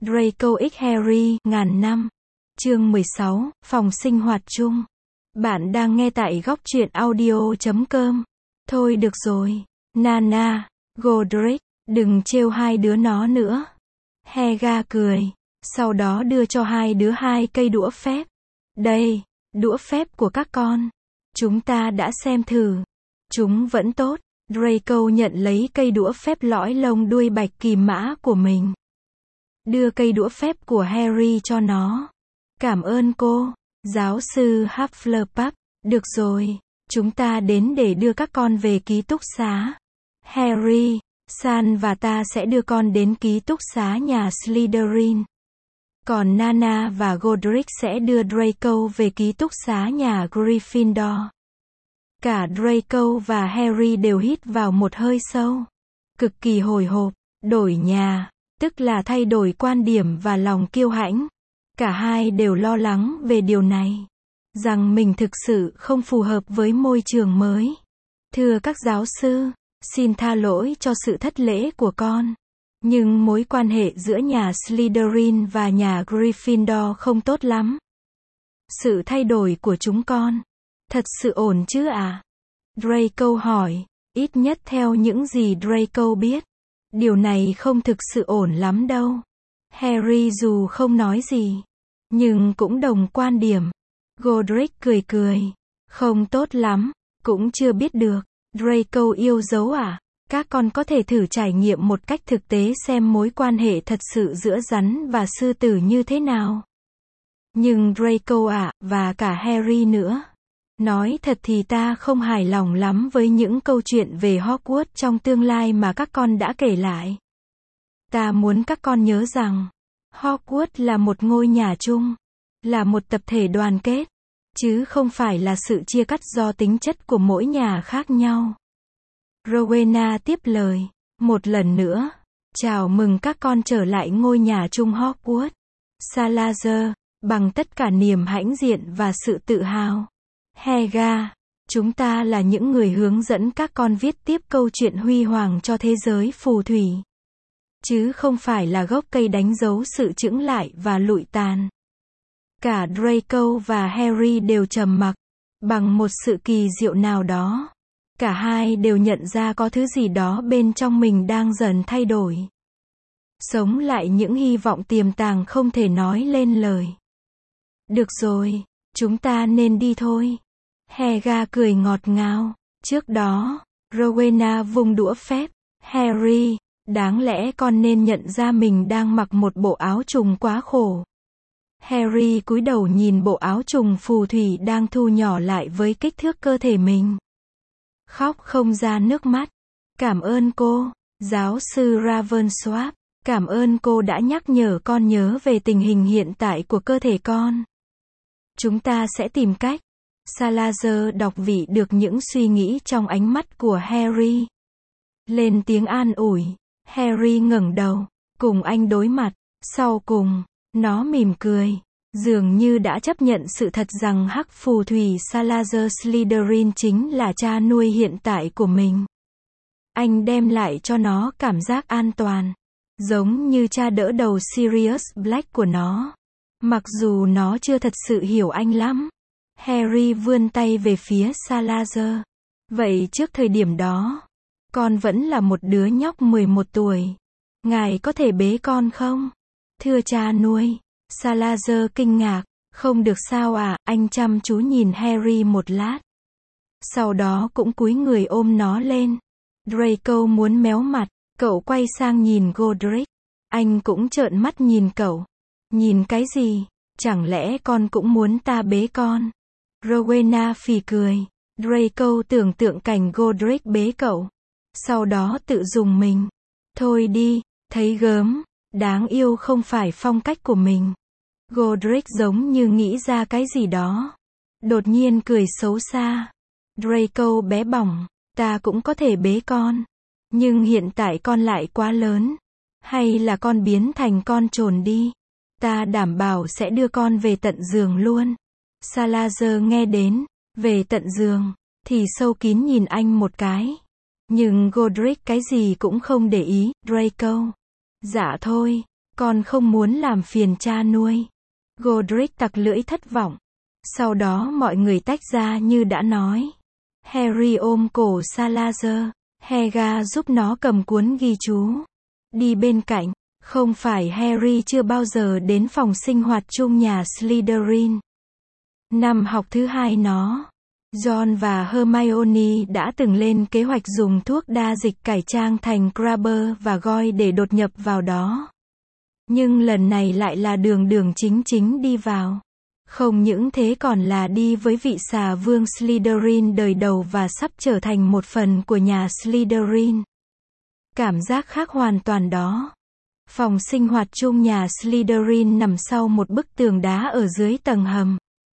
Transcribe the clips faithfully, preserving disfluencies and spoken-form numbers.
Draco x Harry, ngàn năm. Chương mười sáu, phòng sinh hoạt chung. Bạn đang nghe tại góc truyện audio chấm com. Thôi được rồi. Nana, Godric, đừng trêu hai đứa nó nữa. Helga cười. Sau đó đưa cho hai đứa hai cây đũa phép. Đây, đũa phép của các con. Chúng ta đã xem thử. Chúng vẫn tốt. Draco nhận lấy cây đũa phép lõi lông đuôi bạch kỳ mã của mình. Đưa cây đũa phép của Harry cho nó. Cảm ơn cô, giáo sư Hufflepuff. Được rồi, chúng ta đến để đưa các con về ký túc xá. Harry, San và ta sẽ đưa con đến ký túc xá nhà Slytherin. Còn Nana và Godric sẽ đưa Draco về ký túc xá nhà Gryffindor. Cả Draco và Harry đều hít vào một hơi sâu. Cực kỳ hồi hộp, đổi nhà, tức là thay đổi quan điểm và lòng kiêu hãnh. Cả hai đều lo lắng về điều này. Rằng mình thực sự không phù hợp với môi trường mới. Thưa các giáo sư, xin tha lỗi cho sự thất lễ của con. Nhưng mối quan hệ giữa nhà Slytherin và nhà Gryffindor không tốt lắm. Sự thay đổi của chúng con thật sự ổn chứ à? Draco hỏi. Ít nhất theo những gì Draco biết, điều này không thực sự ổn lắm đâu. Harry dù không nói gì, nhưng cũng đồng quan điểm. Godric cười cười. Không tốt lắm, cũng chưa biết được. Draco yêu dấu à? Các con có thể thử trải nghiệm một cách thực tế xem mối quan hệ thật sự giữa rắn và sư tử như thế nào. Nhưng Draco ạ, và cả Harry nữa. Nói thật thì ta không hài lòng lắm với những câu chuyện về Hogwarts trong tương lai mà các con đã kể lại. Ta muốn các con nhớ rằng, Hogwarts là một ngôi nhà chung, là một tập thể đoàn kết, chứ không phải là sự chia cắt do tính chất của mỗi nhà khác nhau. Rowena tiếp lời, một lần nữa, chào mừng các con trở lại ngôi nhà chung Hogwarts. Salazar, bằng tất cả niềm hãnh diện và sự tự hào. Helga, chúng ta là những người hướng dẫn các con viết tiếp câu chuyện huy hoàng cho thế giới phù thủy. Chứ không phải là gốc cây đánh dấu sự chững lại và lụi tàn. Cả Draco và Harry đều trầm mặc. Bằng một sự kỳ diệu nào đó, cả hai đều nhận ra có thứ gì đó bên trong mình đang dần thay đổi. Sống lại những hy vọng tiềm tàng không thể nói lên lời. Được rồi, chúng ta nên đi thôi. Helga cười ngọt ngào. Trước đó, Rowena vung đũa phép. Harry, đáng lẽ con nên nhận ra mình đang mặc một bộ áo trùng quá khổ. Harry cúi đầu nhìn bộ áo trùng phù thủy đang thu nhỏ lại với kích thước cơ thể mình. Khóc không ra nước mắt. Cảm ơn cô, giáo sư Ravensworth. Cảm ơn cô đã nhắc nhở con nhớ về tình hình hiện tại của cơ thể con. Chúng ta sẽ tìm cách. Salazar đọc vị được những suy nghĩ trong ánh mắt của Harry. Lên tiếng an ủi. Harry ngẩng đầu, cùng anh đối mặt. Sau cùng, nó mỉm cười. Dường như đã chấp nhận sự thật rằng hắc phù thủy Salazar Slytherin chính là cha nuôi hiện tại của mình. Anh đem lại cho nó cảm giác an toàn. Giống như cha đỡ đầu Sirius Black của nó. Mặc dù nó chưa thật sự hiểu anh lắm. Harry vươn tay về phía Salazar. Vậy trước thời điểm đó, con vẫn là một đứa nhóc mười một tuổi. Ngài có thể bế con không? Thưa cha nuôi. Salazar kinh ngạc. Không được sao à? Anh chăm chú nhìn Harry một lát. Sau đó cũng cúi người ôm nó lên. Draco muốn méo mặt. Cậu quay sang nhìn Godric. Anh cũng trợn mắt nhìn cậu. Nhìn cái gì? Chẳng lẽ con cũng muốn ta bế con? Rowena phì cười. Draco tưởng tượng cảnh Godric bế cậu. Sau đó tự dùng mình. Thôi đi, thấy gớm. Đáng yêu không phải phong cách của mình. Godric giống như nghĩ ra cái gì đó. Đột nhiên cười xấu xa. Draco bé bỏng. Ta cũng có thể bế con. Nhưng hiện tại con lại quá lớn. Hay là con biến thành con trồn đi. Ta đảm bảo sẽ đưa con về tận giường luôn. Salazar nghe đến, về tận giường, thì sâu kín nhìn anh một cái. Nhưng Godric cái gì cũng không để ý. Draco. Dạ thôi, Con không muốn làm phiền cha nuôi. Godric tặc lưỡi thất vọng. Sau đó mọi người tách ra như đã nói. Harry ôm cổ Salazar. Helga giúp nó cầm cuốn ghi chú. Đi bên cạnh. Không phải Harry chưa bao giờ đến phòng sinh hoạt chung nhà Slytherin. Năm học thứ hai nó, Ron và Hermione đã từng lên kế hoạch dùng thuốc đa dịch cải trang thành Crabber và Goyle để đột nhập vào đó. Nhưng lần này lại là đường đường chính chính đi vào. Không những thế còn là đi với vị xà vương Slytherin đời đầu và sắp trở thành một phần của nhà Slytherin. Cảm giác khác hoàn toàn đó. Phòng sinh hoạt chung nhà Slytherin nằm sau một bức tường đá ở dưới tầng hầm.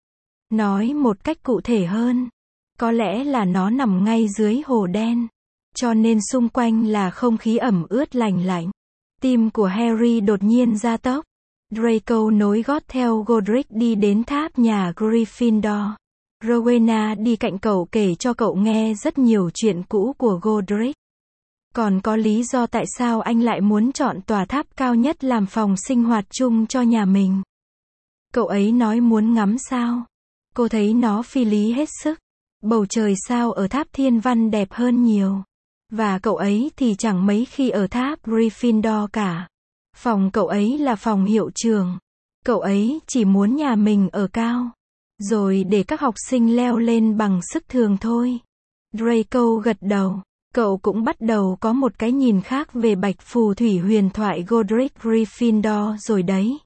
Nói một cách cụ thể hơn, có lẽ là nó nằm ngay dưới hồ đen, cho nên xung quanh là không khí ẩm ướt lành lạnh. Tim của Harry đột nhiên gia tốc. Draco nối gót theo Godric đi đến tháp nhà Gryffindor. Rowena đi cạnh cậu kể cho cậu nghe rất nhiều chuyện cũ của Godric. Còn có lý do tại sao anh lại muốn chọn tòa tháp cao nhất làm phòng sinh hoạt chung cho nhà mình. Cậu ấy nói muốn ngắm sao. Cô thấy nó phi lý hết sức. Bầu trời sao ở tháp Thiên Văn đẹp hơn nhiều. Và cậu ấy thì chẳng mấy khi ở tháp Gryffindor cả. Phòng cậu ấy là phòng hiệu trưởng. Cậu ấy chỉ muốn nhà mình ở cao. Rồi để các học sinh leo lên bằng sức thường thôi. Draco gật đầu. Cậu cũng bắt đầu có một cái nhìn khác về bạch phù thủy huyền thoại Godric Gryffindor rồi đấy.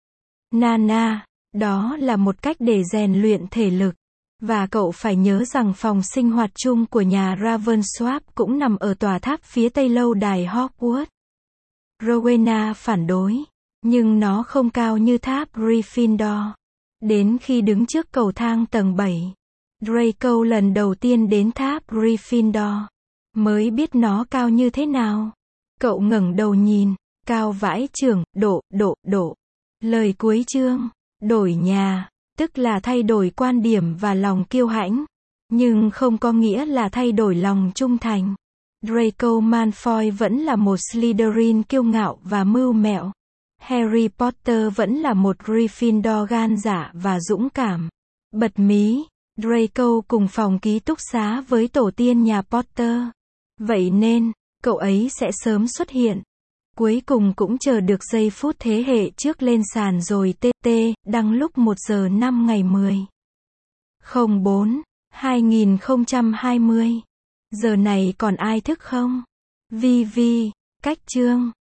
Nana, đó là một cách để rèn luyện thể lực. Và cậu phải nhớ rằng phòng sinh hoạt chung của nhà Ravensworth cũng nằm ở tòa tháp phía tây lâu đài Hogwarts. Rowena phản đối. Nhưng nó không cao như tháp Gryffindor. Đến khi đứng trước cầu thang tầng bảy, Draco lần đầu tiên đến tháp Gryffindor, mới biết nó cao như thế nào. Cậu ngẩng đầu nhìn, cao vãi chưởng, độ, độ, độ. Lời cuối chương, đổi nhà, tức là thay đổi quan điểm và lòng kiêu hãnh, nhưng không có nghĩa là thay đổi lòng trung thành. Draco Malfoy vẫn là một Slytherin kiêu ngạo và mưu mẹo. Harry Potter vẫn là một Gryffindor gan dạ và dũng cảm. Bật mí, Draco cùng phòng ký túc xá với tổ tiên nhà Potter. Vậy nên, cậu ấy sẽ sớm xuất hiện. Cuối cùng cũng chờ được giây phút thế hệ trước lên sàn rồi. tê tê, đăng lúc một giờ năm ngày mười không bốn hai nghìn không trăm hai mươi. Giờ này còn ai thức không? Vi Vi, cách chương.